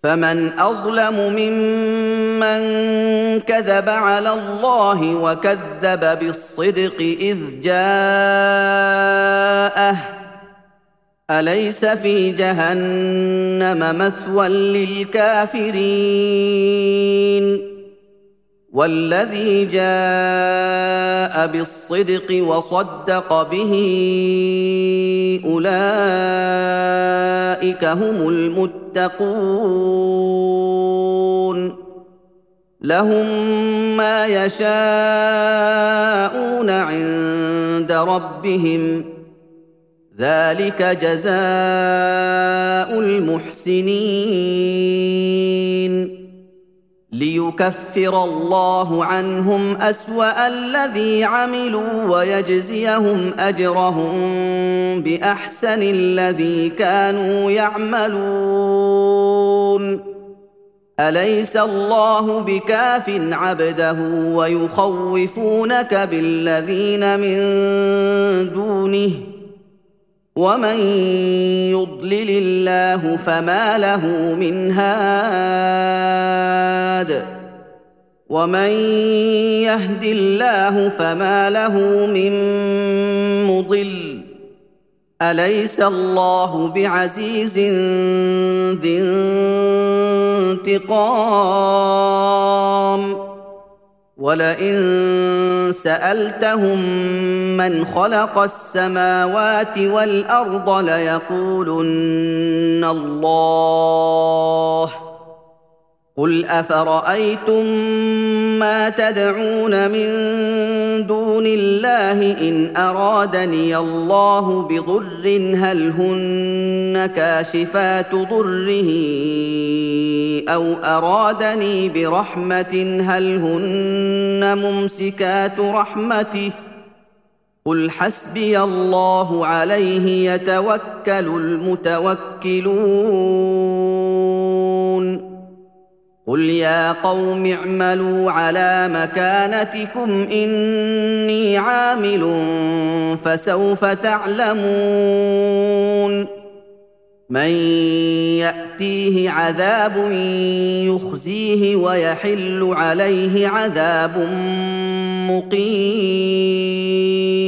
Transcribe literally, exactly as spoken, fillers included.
فمن أظلم ممن كذب على الله وكذب بالصدق إذ جاءه أليس في جهنم مثوى للكافرين والذي جاء بالصدق وصدق به أولئك هم المتقون لهم ما يشاءون عند ربهم ذلك جزاء المحسنين ليكفر الله عنهم أسوأ الذي عملوا ويجزيهم أجرهم بأحسن الذي كانوا يعملون أليس الله بكاف عبده ويخوفونك بالذين من دونه ومن يضلل الله فما له من هاد ومن يهد الله فما له من مضل أليس الله بعزيز ذي انتقام ولئن سألتهم من خلق السماوات والأرض ليقولن الله قل أفرأيتم ما تدعون من دون الله إن أرادني الله بضر هل هن كاشفات ضره أو أرادني برحمة هل هن ممسكات رحمته قل حسبي الله عليه يتوكل المتوكلون قل يا قوم اعملوا على مكانتكم إني عامل فسوف تعلمون من يأتيه عذاب يخزيه ويحل عليه عذاب مقيم